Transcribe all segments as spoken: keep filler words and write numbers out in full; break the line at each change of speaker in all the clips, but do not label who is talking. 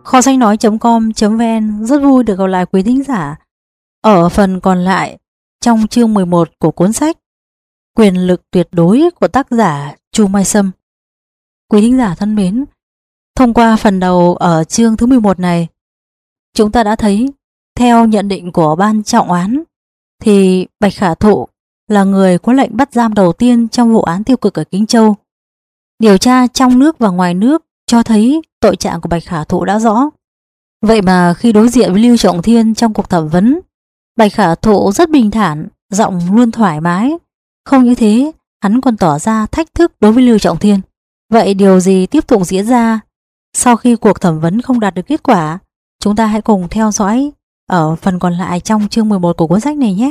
Kho sách nói.com.vn rất vui được gặp lại quý thính giả ở phần còn lại trong chương mười một của cuốn sách Quyền lực tuyệt đối của tác giả Chu Mai Sâm. Quý thính giả thân mến, thông qua phần đầu ở chương thứ mười một này, chúng ta đã thấy theo nhận định của ban trọng án thì Bạch Khả Thụ là người có lệnh bắt giam đầu tiên trong vụ án tiêu cực ở Kinh Châu. Điều tra trong nước và ngoài nước cho thấy tội trạng của Bạch Khả Thụ đã rõ. Vậy mà khi đối diện với Lưu Trọng Thiên trong cuộc thẩm vấn, Bạch Khả Thụ rất bình thản, giọng luôn thoải mái. Không như thế, hắn còn tỏ ra thách thức đối với Lưu Trọng Thiên. Vậy điều gì tiếp tục diễn ra sau khi cuộc thẩm vấn không đạt được kết quả? Chúng ta hãy cùng theo dõi ở phần còn lại trong chương mười một của cuốn sách này nhé.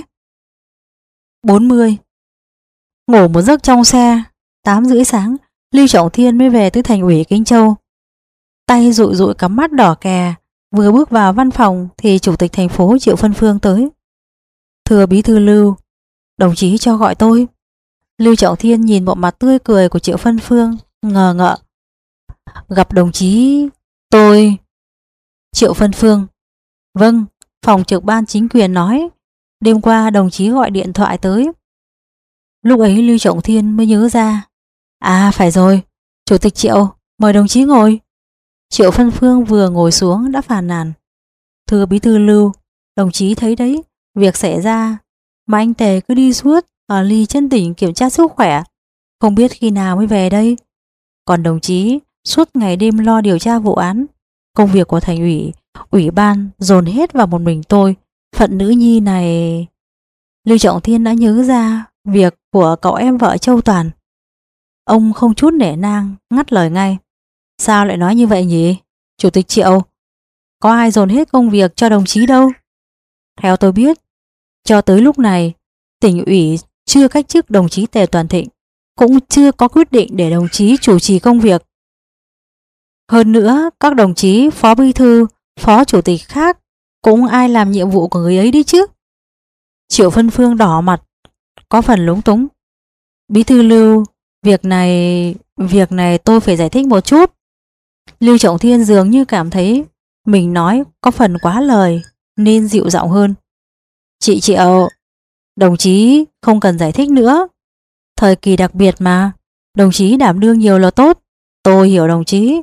bốn mươi. Ngủ một giấc trong xe, tám rưỡi sáng, Lưu Trọng Thiên mới về tới thành ủy Kinh Châu. Tay dụi dụi cắm mắt đỏ kè, vừa bước vào văn phòng thì chủ tịch thành phố Triệu Phân Phương tới. Thưa bí thư Lưu, đồng chí cho gọi tôi. Lưu Trọng Thiên nhìn bộ mặt tươi cười của Triệu Phân Phương, ngờ ngợ. Gặp đồng chí, tôi... Triệu Phân Phương. Vâng, phòng trực ban chính quyền nói, đêm qua đồng chí gọi điện thoại tới. Lúc ấy Lưu Trọng Thiên mới nhớ ra. À phải rồi, chủ tịch Triệu, mời đồng chí ngồi. Triệu Phân Phương vừa ngồi xuống đã phàn nàn. Thưa bí thư Lưu, đồng chí thấy đấy, việc xảy ra mà anh Tề cứ đi suốt ở Ly Chân Tỉnh kiểm tra sức khỏe, không biết khi nào mới về đây. Còn đồng chí suốt ngày đêm lo điều tra vụ án, công việc của thành ủy, ủy ban dồn hết vào một mình tôi. Phận nữ nhi này... Lưu Trọng Thiên đã nhớ ra việc của cậu em vợ Châu Toàn. Ông không chút nể nang ngắt lời ngay. Sao lại nói như vậy nhỉ? Chủ tịch Triệu, có ai dồn hết công việc cho đồng chí đâu. Theo tôi biết, cho tới lúc này, tỉnh ủy chưa cách chức đồng chí Tề Toàn Thịnh, cũng chưa có quyết định để đồng chí chủ trì công việc. Hơn nữa, các đồng chí phó bí thư, phó chủ tịch khác cũng ai làm nhiệm vụ của người ấy đi chứ. Triệu Phân Phương đỏ mặt, có phần lúng túng. Bí thư Lưu, việc này, việc này tôi phải giải thích một chút. Lưu Trọng Thiên dường như cảm thấy mình nói có phần quá lời nên dịu giọng hơn. Chị Triệu, đồng chí không cần giải thích nữa. Thời kỳ đặc biệt mà, đồng chí đảm đương nhiều là tốt. Tôi hiểu đồng chí.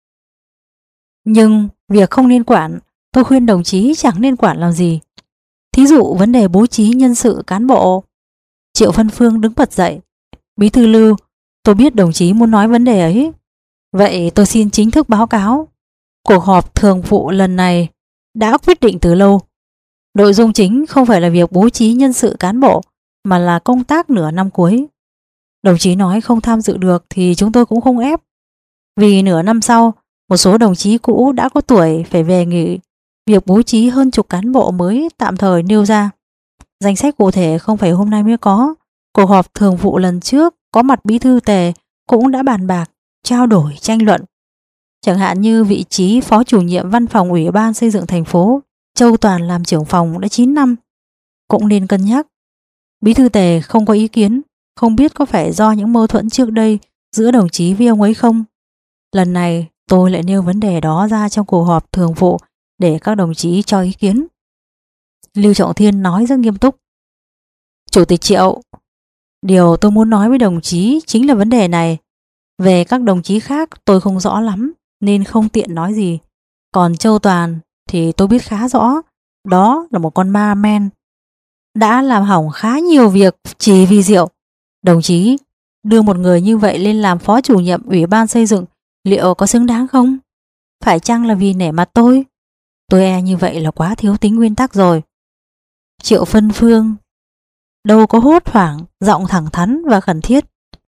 Nhưng việc không nên quản, tôi khuyên đồng chí chẳng nên quản làm gì. Thí dụ vấn đề bố trí nhân sự cán bộ. Triệu Phân Phương đứng bật dậy. Bí thư Lưu, tôi biết đồng chí muốn nói vấn đề ấy. Vậy tôi xin chính thức báo cáo. Cuộc họp thường vụ lần này đã quyết định từ lâu. Nội dung chính không phải là việc bố trí nhân sự cán bộ, mà là công tác nửa năm cuối. Đồng chí nói không tham dự được thì chúng tôi cũng không ép. Vì nửa năm sau, một số đồng chí cũ đã có tuổi phải về nghỉ. Việc bố trí hơn chục cán bộ mới tạm thời nêu ra. Danh sách cụ thể không phải hôm nay mới có. Cuộc họp thường vụ lần trước có mặt bí thư Tề cũng đã bàn bạc, trao đổi, tranh luận. Chẳng hạn như vị trí phó chủ nhiệm văn phòng ủy ban xây dựng thành phố, Châu Toàn làm trưởng phòng đã chín năm. Cũng nên cân nhắc. Bí thư Tề không có ý kiến, không biết có phải do những mâu thuẫn trước đây giữa đồng chí với ông ấy không. Lần này tôi lại nêu vấn đề đó ra trong cuộc họp thường vụ để các đồng chí cho ý kiến. Lưu Trọng Thiên nói rất nghiêm túc. Chủ tịch Triệu, điều tôi muốn nói với đồng chí chính là vấn đề này. Về các đồng chí khác tôi không rõ lắm nên không tiện nói gì. Còn Châu Toàn thì tôi biết khá rõ. Đó là một con ma men, đã làm hỏng khá nhiều việc chỉ vì rượu. Đồng chí đưa một người như vậy lên làm phó chủ nhiệm ủy ban xây dựng liệu có xứng đáng không? Phải chăng là vì nể mặt tôi? Tôi e như vậy là quá thiếu tính nguyên tắc rồi. Triệu Phân Phương đâu có hốt hoảng, giọng thẳng thắn và khẩn thiết.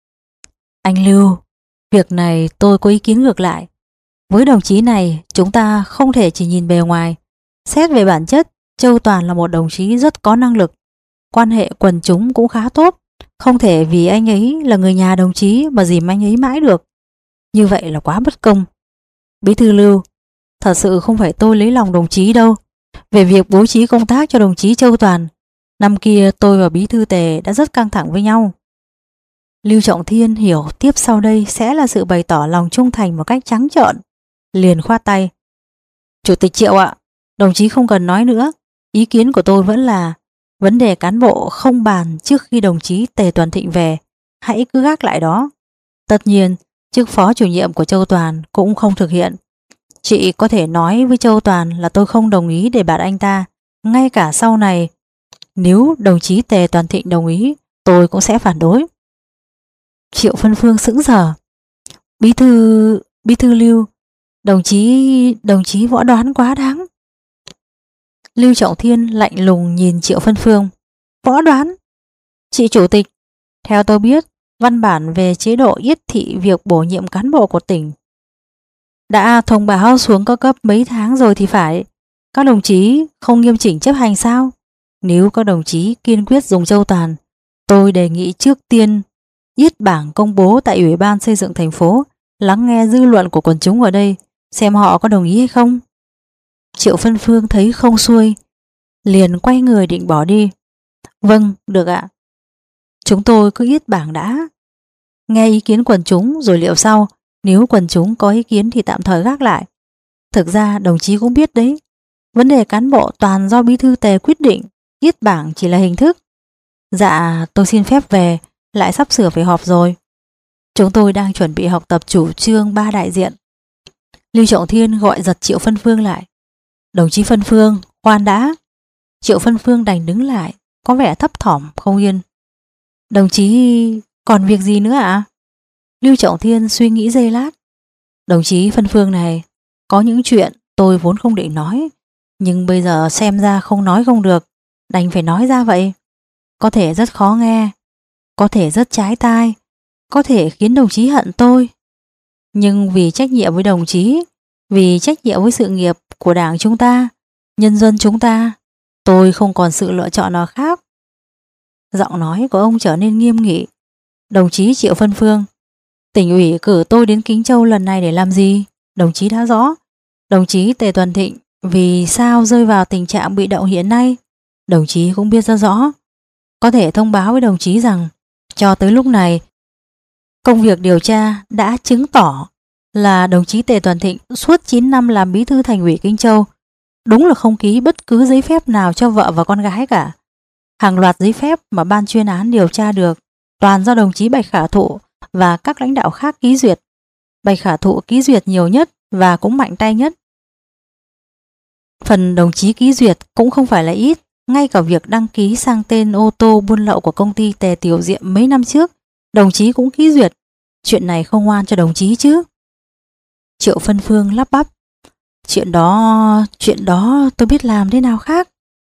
Anh Lưu, việc này tôi có ý kiến ngược lại. Với đồng chí này, chúng ta không thể chỉ nhìn bề ngoài. Xét về bản chất, Châu Toàn là một đồng chí rất có năng lực. Quan hệ quần chúng cũng khá tốt. Không thể vì anh ấy là người nhà đồng chí mà dìm anh ấy mãi được. Như vậy là quá bất công. Bí thư Lưu, thật sự không phải tôi lấy lòng đồng chí đâu. Về việc bố trí công tác cho đồng chí Châu Toàn, năm kia tôi và bí thư Tề đã rất căng thẳng với nhau. Lưu Trọng Thiên hiểu tiếp sau đây sẽ là sự bày tỏ lòng trung thành một cách trắng trợn, liền khoát tay. Chủ tịch Triệu ạ, đồng chí không cần nói nữa. Ý kiến của tôi vẫn là vấn đề cán bộ không bàn trước khi đồng chí Tề Toàn Thịnh về. Hãy cứ gác lại đó. Tất nhiên, chức phó chủ nhiệm của Châu Toàn cũng không thực hiện. Chị có thể nói với Châu Toàn là tôi không đồng ý để bạt anh ta. Ngay cả sau này, nếu đồng chí Tề Toàn Thịnh đồng ý, tôi cũng sẽ phản đối. Triệu Phân Phương sững sờ. Bí thư, bí thư Lưu, đồng chí, đồng chí Võ đoán quá đáng. Lưu Trọng Thiên lạnh lùng nhìn Triệu Phân Phương. Võ đoán? Chị chủ tịch, theo tôi biết, văn bản về chế độ yết thị việc bổ nhiệm cán bộ của tỉnh đã thông báo xuống các cấp mấy tháng rồi thì phải. Các đồng chí không nghiêm chỉnh chấp hành sao? Nếu các đồng chí kiên quyết dùng Châu Toàn, tôi đề nghị trước tiên yết bảng công bố tại Ủy ban xây dựng thành phố, lắng nghe dư luận của quần chúng ở đây, xem họ có đồng ý hay không. Triệu Phân Phương thấy không xuôi, liền quay người định bỏ đi. Vâng, được ạ. Chúng tôi cứ yết bảng đã, nghe ý kiến quần chúng rồi liệu sau. Nếu quần chúng có ý kiến thì tạm thời gác lại. Thực ra đồng chí cũng biết đấy, vấn đề cán bộ toàn do bí thư Tề quyết định, yết bảng chỉ là hình thức. Dạ, tôi xin phép về, lại sắp sửa phải họp rồi. Chúng tôi đang chuẩn bị học tập chủ trương ba đại diện. Lưu Trọng Thiên gọi giật Triệu Phân Phương lại. Đồng chí Phân Phương, khoan đã. Triệu Phân Phương đành đứng lại, có vẻ thấp thỏm không yên. Đồng chí còn việc gì nữa ạ? À? Lưu Trọng Thiên suy nghĩ giây lát. Đồng chí Phân Phương này, có những chuyện tôi vốn không định nói, nhưng bây giờ xem ra không nói không được, đành phải nói ra vậy. Có thể rất khó nghe, có thể rất trái tai, có thể khiến đồng chí hận tôi. Nhưng vì trách nhiệm với đồng chí, vì trách nhiệm với sự nghiệp của đảng chúng ta, nhân dân chúng ta, tôi không còn sự lựa chọn nào khác. Giọng nói của ông trở nên nghiêm nghị. Đồng chí Triệu Phân Phương, tỉnh ủy cử tôi đến Kính Châu lần này để làm gì? Đồng chí đã rõ. Đồng chí Tề Toàn Thịnh vì sao rơi vào tình trạng bị động hiện nay, đồng chí cũng biết rất rõ. Có thể thông báo với đồng chí rằng cho tới lúc này, công việc điều tra đã chứng tỏ là đồng chí Tề Toàn Thịnh suốt chín năm làm bí thư thành ủy Kinh Châu đúng là không ký bất cứ giấy phép nào cho vợ và con gái cả. Hàng loạt giấy phép mà ban chuyên án điều tra được toàn do đồng chí Bạch Khả Thụ và các lãnh đạo khác ký duyệt. Bạch Khả Thụ ký duyệt nhiều nhất và cũng mạnh tay nhất. Phần đồng chí ký duyệt cũng không phải là ít. Ngay cả việc đăng ký sang tên ô tô buôn lậu của công ty Tề Tiểu Diệm mấy năm trước, đồng chí cũng ký duyệt. Chuyện này không oan cho đồng chí chứ? Triệu Phân Phương lắp bắp. Chuyện đó, chuyện đó tôi biết làm thế nào khác.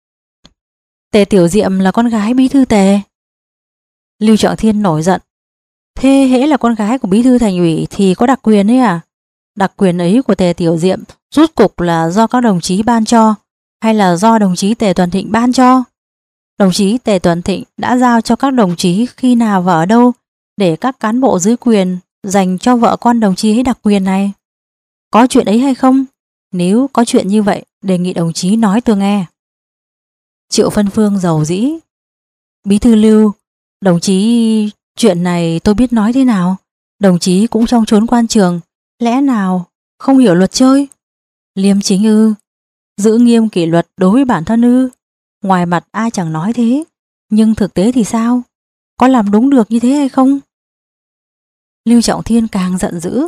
Tề Tiểu Diệm là con gái bí thư Tề. Lưu Trọng Thiên nổi giận. Thế hễ là con gái của bí thư thành ủy thì có đặc quyền ấy à? Đặc quyền ấy của Tề Tiểu Diệm rút cục là do các đồng chí ban cho, hay là do đồng chí Tề Toàn Thịnh ban cho? Đồng chí Tề Toàn Thịnh đã giao cho các đồng chí khi nào và ở đâu để các cán bộ dưới quyền dành cho vợ con đồng chí ấy đặc quyền này? Có chuyện ấy hay không? Nếu có chuyện như vậy, đề nghị đồng chí nói tôi nghe. Triệu Phân Phương rầu rĩ. Bí thư Lưu, đồng chí, chuyện này tôi biết nói thế nào? Đồng chí cũng trong chốn quan trường, lẽ nào không hiểu luật chơi? Liêm chính ư? Giữ nghiêm kỷ luật đối với bản thân ư? Ngoài mặt ai chẳng nói thế, nhưng thực tế thì sao? Có làm đúng được như thế hay không? Lưu Trọng Thiên càng giận dữ.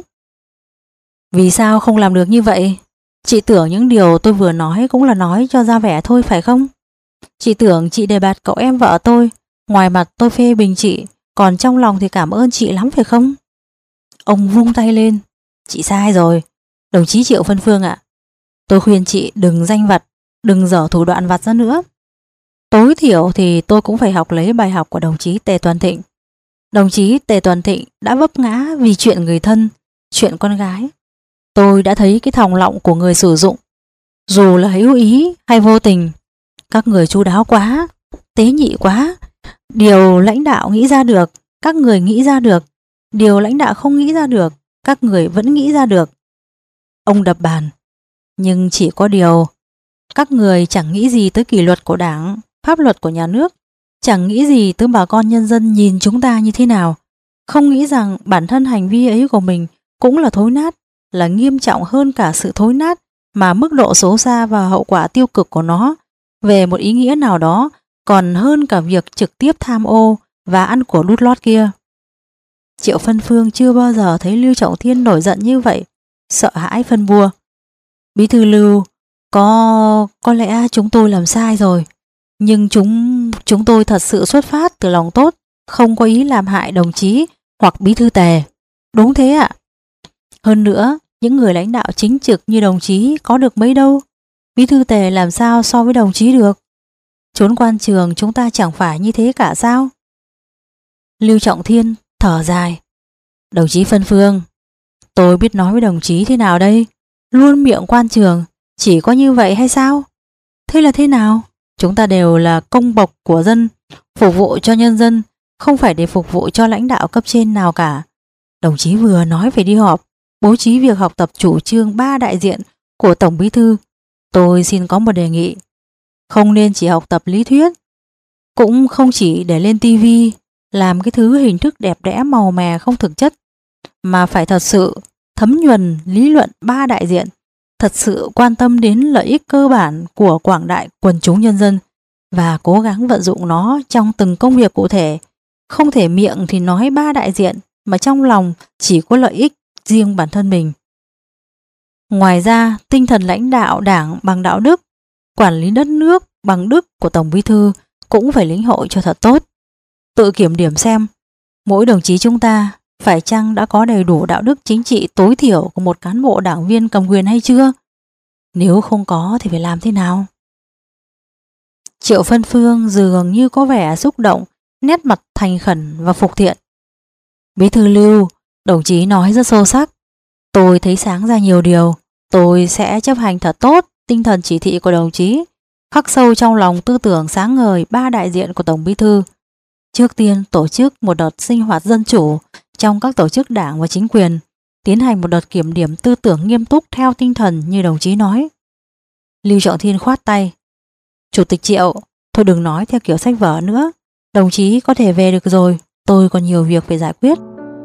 Vì sao không làm được như vậy? Chị tưởng những điều tôi vừa nói cũng là nói cho ra vẻ thôi phải không? Chị tưởng chị đề bạt cậu em vợ tôi, ngoài mặt tôi phê bình chị, còn trong lòng thì cảm ơn chị lắm phải không? Ông vung tay lên. Chị sai rồi. Đồng chí Triệu Phân Phương ạ, tôi khuyên chị đừng danh vặt, đừng dở thủ đoạn vặt ra nữa. Tối thiểu thì tôi cũng phải học lấy bài học của đồng chí Tề Toàn Thịnh. Đồng chí Tề Toàn Thịnh đã vấp ngã vì chuyện người thân, chuyện con gái. Tôi đã thấy cái thòng lọng của người sử dụng, dù là hữu ý hay vô tình. Các người chu đáo quá, tế nhị quá. Điều lãnh đạo nghĩ ra được, các người nghĩ ra được. Điều lãnh đạo không nghĩ ra được, các người vẫn nghĩ ra được. Ông đập bàn. Nhưng chỉ có điều, các người chẳng nghĩ gì tới kỷ luật của đảng, pháp luật của nhà nước, chẳng nghĩ gì tới bà con nhân dân nhìn chúng ta như thế nào, không nghĩ rằng bản thân hành vi ấy của mình cũng là thối nát, là nghiêm trọng hơn cả sự thối nát mà mức độ xấu xa và hậu quả tiêu cực của nó về một ý nghĩa nào đó còn hơn cả việc trực tiếp tham ô và ăn của đút lót kia. Triệu Phân Phương chưa bao giờ thấy Lưu Trọng Thiên nổi giận như vậy, sợ hãi phân bua. Bí thư Lưu, có có lẽ chúng tôi làm sai rồi, nhưng chúng chúng tôi thật sự xuất phát từ lòng tốt, không có ý làm hại đồng chí hoặc bí thư Tề. Đúng thế ạ. Hơn nữa, những người lãnh đạo chính trực như đồng chí có được mấy đâu. Bí thư Tề làm sao so với đồng chí được? Trốn quan trường chúng ta chẳng phải như thế cả sao? Lưu Trọng Thiên thở dài. Đồng chí Phân Phương, tôi biết nói với đồng chí thế nào đây? Luôn miệng quan trường, chỉ có như vậy hay sao? Thế là thế nào? Chúng ta đều là công bộc của dân, phục vụ cho nhân dân, không phải để phục vụ cho lãnh đạo cấp trên nào cả. Đồng chí vừa nói về đi họp, bố trí việc học tập chủ trương ba đại diện của Tổng Bí thư. Tôi xin có một đề nghị. Không nên chỉ học tập lý thuyết, cũng không chỉ để lên tivi làm cái thứ hình thức đẹp đẽ màu mè không thực chất, mà phải thật sự thấm nhuần lý luận ba đại diện, thật sự quan tâm đến lợi ích cơ bản của quảng đại quần chúng nhân dân và cố gắng vận dụng nó trong từng công việc cụ thể. Không thể miệng thì nói ba đại diện mà trong lòng chỉ có lợi ích riêng bản thân mình. Ngoài ra, tinh thần lãnh đạo đảng bằng đạo đức, quản lý đất nước bằng đức của Tổng Bí thư cũng phải lĩnh hội cho thật tốt. Tự kiểm điểm xem, mỗi đồng chí chúng ta phải chăng đã có đầy đủ đạo đức chính trị tối thiểu của một cán bộ đảng viên cầm quyền hay chưa? Nếu không có thì phải làm thế nào? Triệu Phân Phương dường như có vẻ xúc động, nét mặt thành khẩn và phục thiện. Bí thư Lưu, đồng chí nói rất sâu sắc. Tôi thấy sáng ra nhiều điều. Tôi sẽ chấp hành thật tốt tinh thần chỉ thị của đồng chí, khắc sâu trong lòng tư tưởng sáng ngời ba đại diện của Tổng Bí thư. Trước tiên tổ chức một đợt sinh hoạt dân chủ trong các tổ chức đảng và chính quyền, tiến hành một đợt kiểm điểm tư tưởng nghiêm túc theo tinh thần như đồng chí nói. Lưu Trọng Thiên khoát tay. Chủ tịch Triệu, thôi đừng nói theo kiểu sách vở nữa. Đồng chí có thể về được rồi, tôi còn nhiều việc phải giải quyết.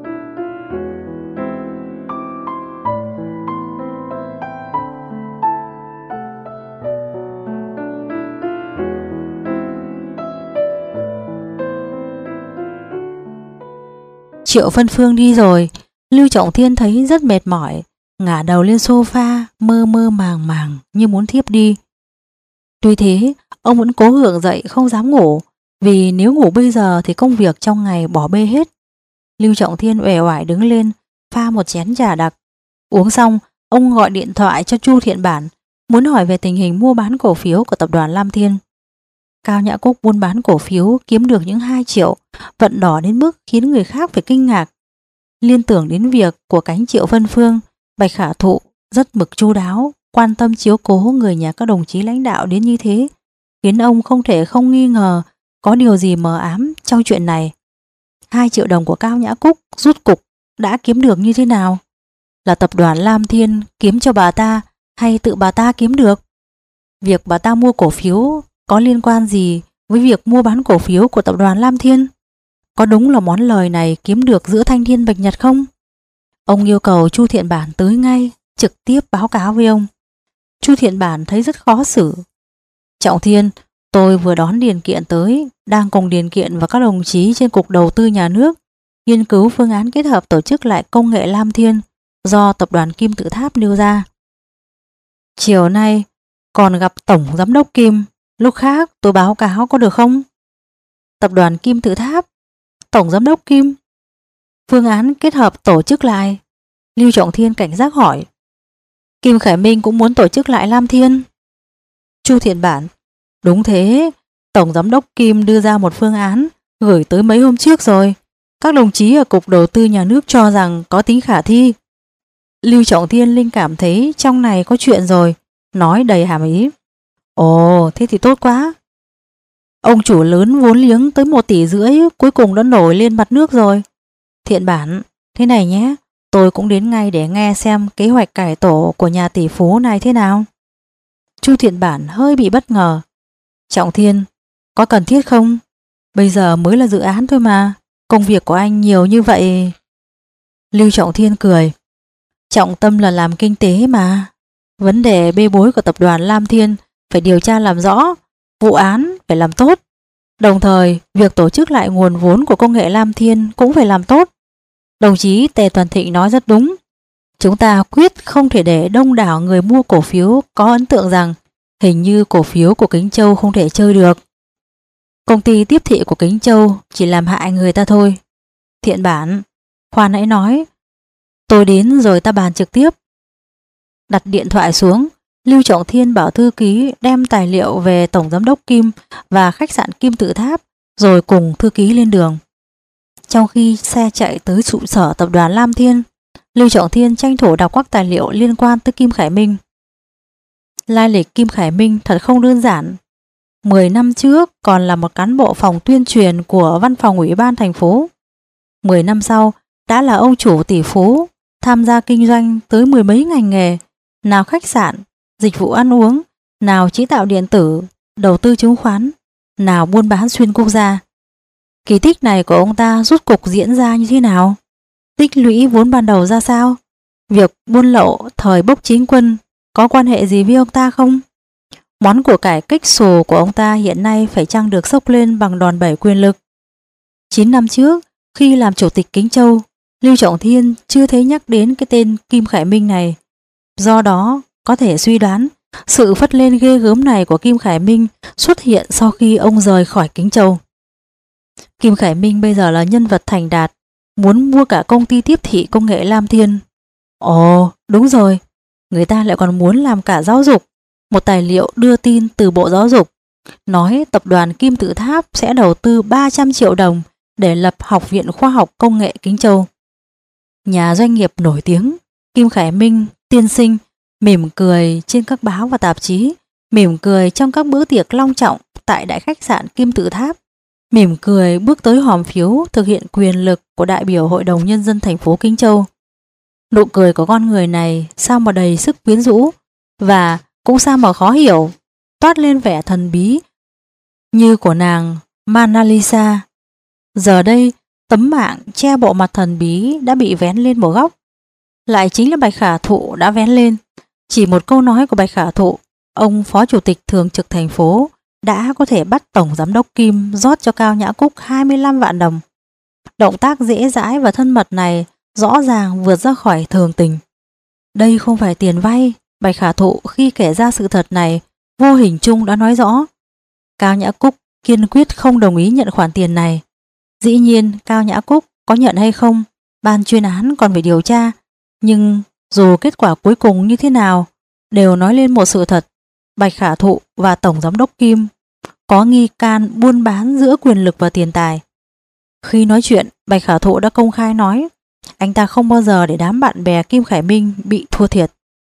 Triệu Phân Phương đi rồi, Lưu Trọng Thiên thấy rất mệt mỏi, ngả đầu lên sofa, mơ mơ màng màng như muốn thiếp đi. Tuy thế, ông vẫn cố gượng dậy không dám ngủ, vì nếu ngủ bây giờ thì công việc trong ngày bỏ bê hết. Lưu Trọng Thiên uể oải đứng lên, pha một chén trà đặc. Uống xong, ông gọi điện thoại cho Chu Thiện Bản, muốn hỏi về tình hình mua bán cổ phiếu của tập đoàn Lam Thiên. Cao Nhã Cúc buôn bán cổ phiếu kiếm được những hai triệu, vận đỏ đến mức khiến người khác phải kinh ngạc. Liên tưởng đến việc của cánh Triệu Phân Phương, Bạch Khả Thụ rất mực chu đáo, quan tâm chiếu cố người nhà các đồng chí lãnh đạo đến như thế, khiến ông không thể không nghi ngờ có điều gì mờ ám trong chuyện này. Hai triệu đồng của Cao Nhã Cúc rút cục đã kiếm được như thế nào? Là tập đoàn Lam Thiên kiếm cho bà ta hay tự bà ta kiếm được? Việc bà ta mua cổ phiếu có liên quan gì với việc mua bán cổ phiếu của tập đoàn Lam Thiên? Có đúng là món lời này kiếm được giữa thanh thiên bạch nhật không? Ông yêu cầu Chu Thiện Bản tới ngay, trực tiếp báo cáo với ông. Chu Thiện Bản thấy rất khó xử. Trọng Thiên, tôi vừa đón điền kiện tới, đang cùng điền kiện và các đồng chí trên Cục Đầu tư Nhà nước nghiên cứu phương án kết hợp tổ chức lại công nghệ Lam Thiên do tập đoàn Kim Tự Tháp nêu ra. Chiều nay còn gặp Tổng Giám đốc Kim, lúc khác tôi báo cáo có được không? Tập đoàn Kim Tự Tháp, Tổng Giám đốc Kim, phương án kết hợp tổ chức lại. Lưu Trọng Thiên cảnh giác hỏi. Kim Khải Minh cũng muốn tổ chức lại Lam Thiên. Chu Thiện Bản, đúng thế, Tổng Giám đốc Kim đưa ra một phương án gửi tới mấy hôm trước rồi. Các đồng chí ở Cục Đầu tư Nhà nước cho rằng có tính khả thi. Lưu Trọng Thiên linh cảm thấy trong này có chuyện rồi, nói đầy hàm ý. Ồ, thế thì tốt quá. Ông chủ lớn vốn liếng tới một tỷ rưỡi cuối cùng đã nổi lên mặt nước rồi. Thiện Bản, thế này nhé, tôi cũng đến ngay để nghe xem kế hoạch cải tổ của nhà tỷ phú này thế nào. Chu Thiện Bản hơi bị bất ngờ. Trọng Thiên, có cần thiết không? Bây giờ mới là dự án thôi mà, công việc của anh nhiều như vậy. Lưu Trọng Thiên cười. Trọng tâm là làm kinh tế mà. Vấn đề bê bối của tập đoàn Lam Thiên phải điều tra làm rõ, vụ án phải làm tốt. Đồng thời, việc tổ chức lại nguồn vốn của công nghệ Lam Thiên cũng phải làm tốt. Đồng chí Tề Toàn Thịnh nói rất đúng. Chúng ta quyết không thể để đông đảo người mua cổ phiếu có ấn tượng rằng hình như cổ phiếu của Kính Châu không thể chơi được. Công ty tiếp thị của Kính Châu chỉ làm hại người ta thôi. Thiện bản, khoan hãy nói. Tôi đến rồi ta bàn trực tiếp. Đặt điện thoại xuống, Lưu Trọng Thiên bảo thư ký đem tài liệu về Tổng Giám đốc Kim và khách sạn Kim Tự Tháp rồi cùng thư ký lên đường. Trong khi xe chạy tới trụ sở tập đoàn Lam Thiên, Lưu Trọng Thiên tranh thủ đọc các tài liệu liên quan tới Kim Khải Minh. Lai lịch Kim Khải Minh thật không đơn giản. Mười năm trước còn là một cán bộ phòng tuyên truyền của văn phòng ủy ban thành phố. Mười năm sau đã là ông chủ tỷ phú, tham gia kinh doanh tới mười mấy ngành nghề, nào khách sạn, dịch vụ ăn uống, nào chế tạo điện tử, đầu tư chứng khoán, nào buôn bán xuyên quốc gia. Kỳ tích này của ông ta rốt cục diễn ra như thế nào? Tích lũy vốn ban đầu ra sao? Việc buôn lậu thời Bốc Chính Quân có quan hệ gì với ông ta không? Món của cải kích xù của ông ta hiện nay phải chăng được xốc lên bằng đòn bẩy quyền lực? Chín năm trước, khi làm chủ tịch Kính Châu, Lưu Trọng Thiên chưa thấy nhắc đến cái tên Kim Khải Minh này. Do đó, có thể suy đoán sự phất lên ghê gớm này của Kim Khải Minh xuất hiện sau khi ông rời khỏi Kính Châu. Kim Khải Minh bây giờ là nhân vật thành đạt, muốn mua cả công ty tiếp thị công nghệ Lam Thiên. Ồ, đúng rồi, người ta lại còn muốn làm cả giáo dục. Một tài liệu đưa tin từ Bộ Giáo dục nói tập đoàn Kim Tự Tháp sẽ đầu tư ba trăm triệu đồng để lập Học viện Khoa học Công nghệ Kính Châu. Nhà doanh nghiệp nổi tiếng Kim Khải Minh tiên sinh mỉm cười trên các báo và tạp chí, mỉm cười trong các bữa tiệc long trọng tại đại khách sạn Kim Tự Tháp, mỉm cười bước tới hòm phiếu thực hiện quyền lực của đại biểu Hội đồng Nhân dân thành phố Kính Châu. Nụ cười của con người này sao mà đầy sức quyến rũ, và cũng sao mà khó hiểu, toát lên vẻ thần bí như của nàng Mona Lisa. Giờ đây, tấm mạng che bộ mặt thần bí đã bị vén lên một góc. Lại chính là Bạch Khả Thụ đã vén lên. Chỉ một câu nói của Bạch Khả Thụ, ông phó chủ tịch thường trực thành phố đã có thể bắt tổng giám đốc Kim rót cho Cao Nhã Cúc hai mươi lăm vạn đồng. Động tác dễ dãi và thân mật này rõ ràng vượt ra khỏi thường tình. Đây không phải tiền vay. Bạch Khả Thụ khi kể ra sự thật này vô hình chung đã nói rõ. Cao Nhã Cúc kiên quyết không đồng ý nhận khoản tiền này. Dĩ nhiên Cao Nhã Cúc có nhận hay không, ban chuyên án còn phải điều tra. Nhưng dù kết quả cuối cùng như thế nào, đều nói lên một sự thật. Bạch Khả Thụ và Tổng Giám đốc Kim có nghi can buôn bán giữa quyền lực và tiền tài. Khi nói chuyện, Bạch Khả Thụ đã công khai nói anh ta không bao giờ để đám bạn bè Kim Khải Minh bị thua thiệt.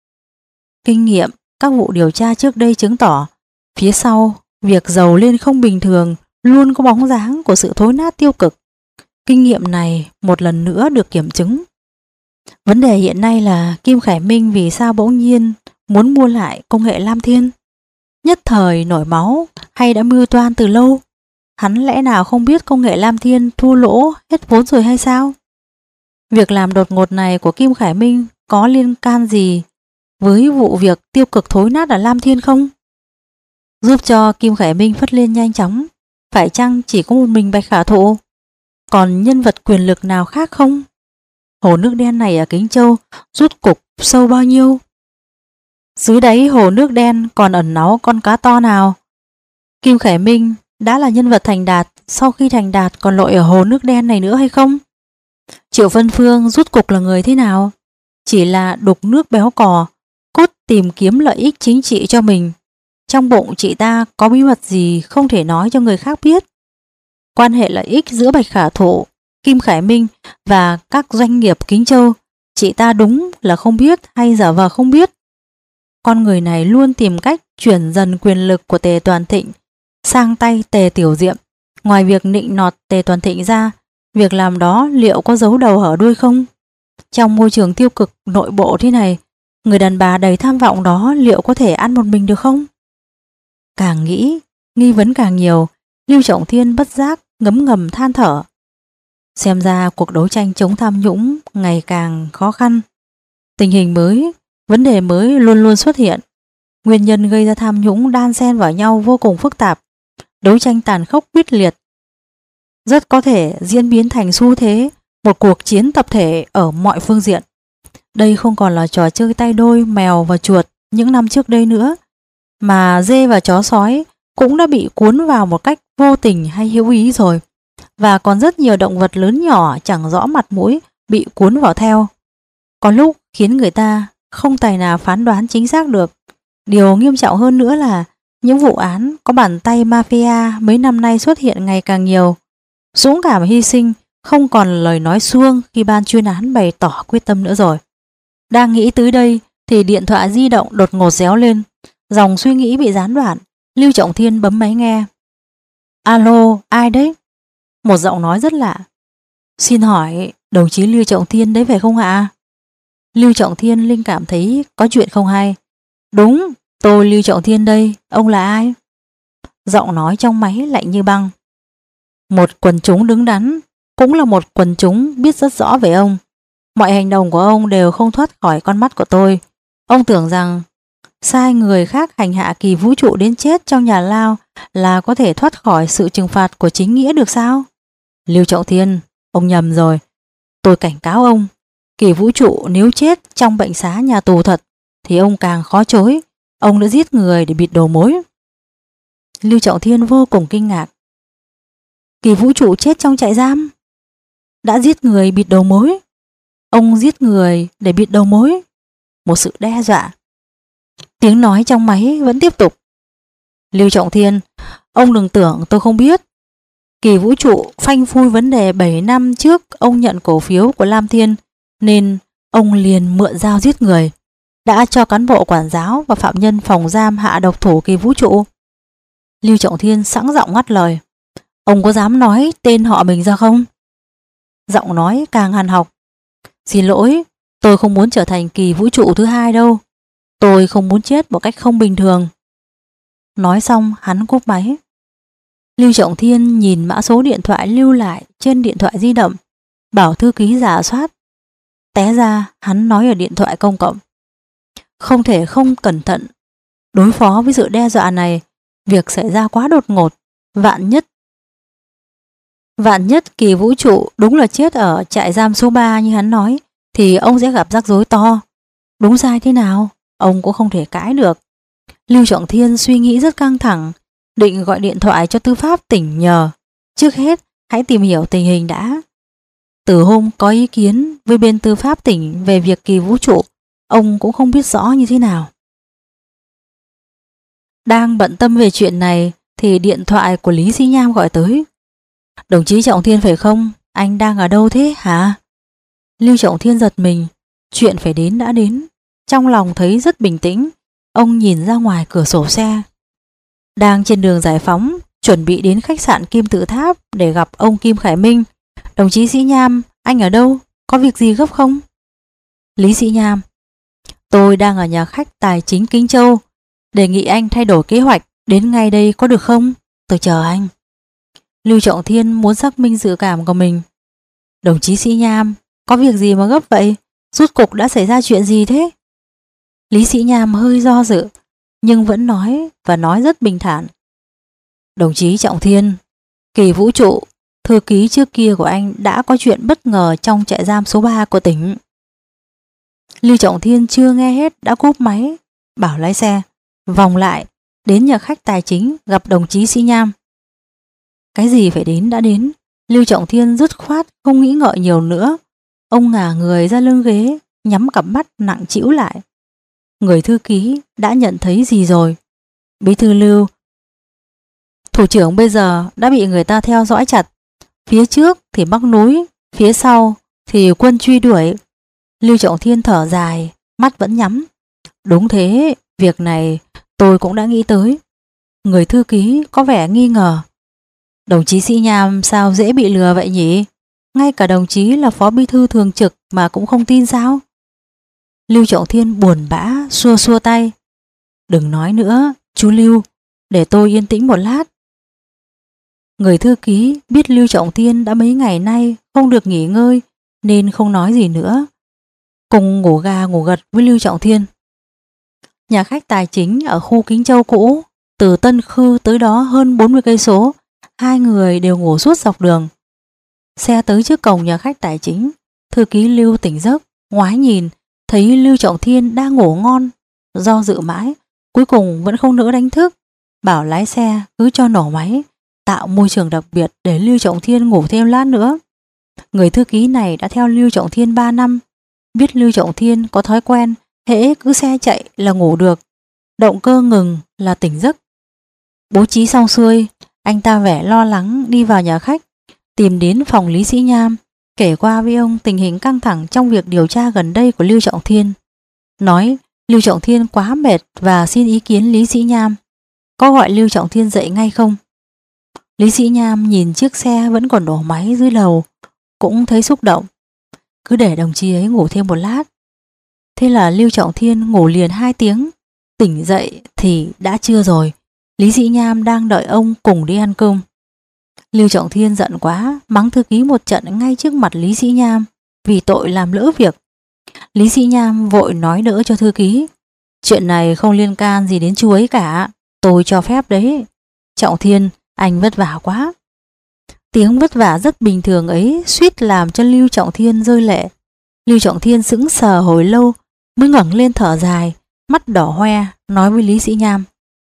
Kinh nghiệm các vụ điều tra trước đây chứng tỏ phía sau việc giàu lên không bình thường luôn có bóng dáng của sự thối nát tiêu cực. Kinh nghiệm này một lần nữa được kiểm chứng. Vấn đề hiện nay là Kim Khải Minh vì sao bỗng nhiên muốn mua lại công nghệ Lam Thiên? Nhất thời nổi máu hay đã mưu toan từ lâu? Hắn lẽ nào không biết công nghệ Lam Thiên thua lỗ hết vốn rồi hay sao? Việc làm đột ngột này của Kim Khải Minh có liên can gì với vụ việc tiêu cực thối nát ở Lam Thiên không? Giúp cho Kim Khải Minh phất lên nhanh chóng, phải chăng chỉ có một mình Bạch Khả Thụ? Còn nhân vật quyền lực nào khác không? Hồ nước đen này ở Kính Châu rút cục sâu bao nhiêu? Dưới đáy hồ nước đen còn ẩn náu con cá to nào? Kim Khải Minh đã là nhân vật thành đạt, sau khi thành đạt còn lội ở hồ nước đen này nữa hay không? Triệu Vân Phương rút cục là người thế nào? Chỉ là đục nước béo cò, cốt tìm kiếm lợi ích chính trị cho mình. Trong bụng chị ta có bí mật gì không thể nói cho người khác biết? Quan hệ lợi ích giữa Bạch Khả Thụ, Kim Khải Minh và các doanh nghiệp Kính Châu, chị ta đúng là không biết hay giả vờ không biết. Con người này luôn tìm cách chuyển dần quyền lực của Tề Toàn Thịnh sang tay Tề Tiểu Diệm. Ngoài việc nịnh nọt Tề Toàn Thịnh ra, việc làm đó liệu có giấu đầu hở đuôi không? Trong môi trường tiêu cực nội bộ thế này, người đàn bà đầy tham vọng đó liệu có thể ăn một mình được không? Càng nghĩ, nghi vấn càng nhiều, Lưu Trọng Thiên bất giác ngấm ngầm than thở. Xem ra cuộc đấu tranh chống tham nhũng ngày càng khó khăn. Tình hình mới vấn đề mới luôn luôn xuất hiện. Nguyên nhân gây ra tham nhũng đan xen vào nhau vô cùng phức tạp, đấu tranh tàn khốc quyết liệt, rất có thể diễn biến thành xu thế, một cuộc chiến tập thể ở mọi phương diện. Đây không còn là trò chơi tay đôi mèo và chuột những năm trước đây nữa, mà dê và chó sói cũng đã bị cuốn vào một cách vô tình hay hữu ý rồi, và còn rất nhiều động vật lớn nhỏ chẳng rõ mặt mũi bị cuốn vào theo. Có lúc khiến người ta không tài nào phán đoán chính xác được. Điều nghiêm trọng hơn nữa là những vụ án có bàn tay mafia mấy năm nay xuất hiện ngày càng nhiều. Dũng cảm hy sinh không còn lời nói suông khi ban chuyên án bày tỏ quyết tâm nữa rồi. Đang nghĩ tới đây thì điện thoại di động đột ngột réo lên. Dòng suy nghĩ bị gián đoạn. Lưu Trọng Thiên bấm máy nghe. Alo, ai đấy? Một giọng nói rất lạ. Xin hỏi đồng chí Lưu Trọng Thiên đấy phải không ạ? Lưu Trọng Thiên linh cảm thấy có chuyện không hay. Đúng, tôi Lưu Trọng Thiên đây, ông là ai? Giọng nói trong máy lạnh như băng. Một quần chúng đứng đắn, cũng là một quần chúng biết rất rõ về ông. Mọi hành động của ông đều không thoát khỏi con mắt của tôi. Ông tưởng rằng sai người khác hành hạ Kỳ Vũ Trụ đến chết trong nhà lao là có thể thoát khỏi sự trừng phạt của chính nghĩa được sao? Lưu Trọng Thiên, ông nhầm rồi. Tôi cảnh cáo ông, Kỳ Vũ Trụ nếu chết trong bệnh xá nhà tù thật thì ông càng khó chối. Ông đã giết người để bịt đầu mối. Lưu Trọng Thiên vô cùng kinh ngạc. Kỳ Vũ Trụ chết trong trại giam? Đã giết người bịt đầu mối? Ông giết người để bịt đầu mối? Một sự đe dọa. Tiếng nói trong máy vẫn tiếp tục. Lưu Trọng Thiên, ông đừng tưởng tôi không biết. Kỳ Vũ Trụ phanh phui vấn đề bảy năm trước ông nhận cổ phiếu của Lam Thiên, nên ông liền mượn dao giết người, đã cho cán bộ quản giáo và phạm nhân phòng giam hạ độc thủ Kỳ Vũ Trụ. Lưu Trọng Thiên sẵn giọng ngắt lời. Ông có dám nói tên họ mình ra không? Giọng nói càng hàn học. Xin lỗi, tôi không muốn trở thành Kỳ Vũ Trụ thứ hai đâu. Tôi không muốn chết một cách không bình thường. Nói xong hắn cúp máy. Lưu Trọng Thiên nhìn mã số điện thoại lưu lại trên điện thoại di động, bảo thư ký rà soát. Té ra hắn nói ở điện thoại công cộng. Không thể không cẩn thận đối phó với sự đe dọa này. Việc xảy ra quá đột ngột. Vạn nhất Vạn nhất Kỳ Vũ Trụ đúng là chết ở trại giam số ba như hắn nói, thì ông sẽ gặp rắc rối to. Đúng sai thế nào ông cũng không thể cãi được. Lưu Trọng Thiên suy nghĩ rất căng thẳng, định gọi điện thoại cho tư pháp tỉnh nhờ. Trước hết hãy tìm hiểu tình hình đã. Từ hôm có ý kiến với bên tư pháp tỉnh về việc Kỳ Vũ Trụ, ông cũng không biết rõ như thế nào. Đang bận tâm về chuyện này thì điện thoại của Lý Sĩ Nham gọi tới. Đồng chí Trọng Thiên phải không? Anh đang ở đâu thế hả? Lưu Trọng Thiên giật mình. Chuyện phải đến đã đến. Trong lòng thấy rất bình tĩnh. Ông nhìn ra ngoài cửa sổ xe. Đang trên đường Giải Phóng, chuẩn bị đến khách sạn Kim Tự Tháp để gặp ông Kim Khải Minh. Đồng chí Sĩ Nham, anh ở đâu? Có việc gì gấp không? Lý Sĩ Nham. Tôi đang ở nhà khách Tài Chính Kính Châu. Đề nghị anh thay đổi kế hoạch, đến ngay đây có được không? Tôi chờ anh. Lưu Trọng Thiên muốn xác minh dự cảm của mình. Đồng chí Sĩ Nham, có việc gì mà gấp vậy? Rốt cục đã xảy ra chuyện gì thế? Lý Sĩ Nham hơi do dự, nhưng vẫn nói và nói rất bình thản. Đồng chí Trọng Thiên, Kỳ Vũ Trụ, thư ký trước kia của anh đã có chuyện bất ngờ trong trại giam số ba của tỉnh. Lưu Trọng Thiên chưa nghe hết đã cúp máy, bảo lái xe vòng lại đến nhà khách Tài Chính gặp đồng chí Sĩ Nham. Cái gì phải đến đã đến. Lưu Trọng Thiên dứt khoát không nghĩ ngợi nhiều nữa. Ông ngả người ra lưng ghế, nhắm cặp mắt nặng trĩu lại. Người thư ký đã nhận thấy gì rồi? Bí thư Lưu, thủ trưởng bây giờ đã bị người ta theo dõi chặt. Phía trước thì Bắc núi, phía sau thì quân truy đuổi. Lưu Trọng Thiên thở dài, mắt vẫn nhắm. Đúng thế, việc này tôi cũng đã nghĩ tới. Người thư ký có vẻ nghi ngờ. Đồng chí Sĩ Nham sao dễ bị lừa vậy nhỉ? Ngay cả đồng chí là phó bí thư thường trực mà cũng không tin sao? Lưu Trọng Thiên buồn bã xua xua tay. Đừng nói nữa, chú Lưu, để tôi yên tĩnh một lát. Người thư ký biết Lưu Trọng Thiên đã mấy ngày nay không được nghỉ ngơi nên không nói gì nữa. Cùng ngủ gà ngủ gật với Lưu Trọng Thiên. nhà khách tài chính ở khu Kính Châu cũ, từ Tân Khư tới đó hơn bốn mươi cây số, hai người đều ngủ suốt dọc đường. Xe tới trước cổng nhà khách tài chính, thư ký Lưu tỉnh giấc, ngoái nhìn, thấy Lưu Trọng Thiên đang ngủ ngon, do dự mãi, cuối cùng vẫn không nỡ đánh thức, bảo lái xe cứ cho nổ máy, tạo môi trường đặc biệt để Lưu Trọng Thiên ngủ thêm lát nữa. Người thư ký này đã theo Lưu Trọng Thiên ba năm, biết Lưu Trọng Thiên có thói quen hễ cứ xe chạy là ngủ được, động cơ ngừng là tỉnh giấc. Bố trí xong xuôi, anh ta vẻ lo lắng đi vào nhà khách, tìm đến phòng Lý Sĩ Nham, kể qua với ông tình hình căng thẳng trong việc điều tra gần đây của Lưu Trọng Thiên. Nói Lưu Trọng Thiên quá mệt và xin ý kiến Lý Sĩ Nham. Có gọi Lưu Trọng Thiên dậy ngay không? Lý Sĩ Nham nhìn chiếc xe vẫn còn đổ máy dưới lầu, cũng thấy xúc động. Cứ để đồng chí ấy ngủ thêm một lát. Thế là Lưu Trọng Thiên ngủ liền hai tiếng, tỉnh dậy thì đã trưa rồi. Lý Sĩ Nham đang đợi ông cùng đi ăn cơm. Lưu Trọng Thiên giận quá, mắng thư ký một trận ngay trước mặt Lý Sĩ Nham vì tội làm lỡ việc. Lý Sĩ Nham vội nói đỡ cho thư ký. Chuyện này không liên can gì đến chú ấy cả, tôi cho phép đấy. Trọng Thiên, anh vất vả quá. Tiếng vất vả rất bình thường ấy suýt làm cho Lưu Trọng Thiên rơi lệ. Lưu Trọng Thiên sững sờ hồi lâu mới ngẩng lên thở dài, mắt đỏ hoe, nói với Lý Sĩ Nham.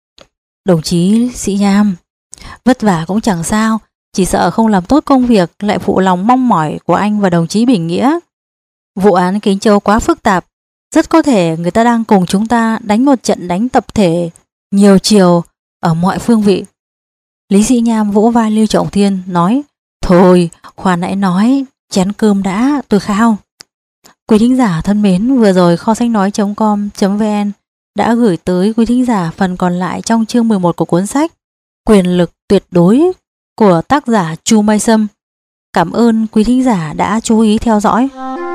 Đồng chí Sĩ Nham, vất vả cũng chẳng sao, chỉ sợ không làm tốt công việc lại phụ lòng mong mỏi của anh và đồng chí Bình Nghĩa. Vụ án Kính Châu quá phức tạp, rất có thể người ta đang cùng chúng ta đánh một trận đánh tập thể nhiều chiều ở mọi phương vị. Lý Sĩ Nham vỗ vai Lưu Trọng Thiên nói, thôi khoan nãy nói, chén cơm đã, tôi khao. Quý thính giả thân mến, vừa rồi kho sách nói chấm com chấm vn đã gửi tới quý thính giả phần còn lại trong chương mười một của cuốn sách Quyền lực tuyệt đối của tác giả Chu Mai Sâm. Cảm ơn quý thính giả đã chú ý theo dõi.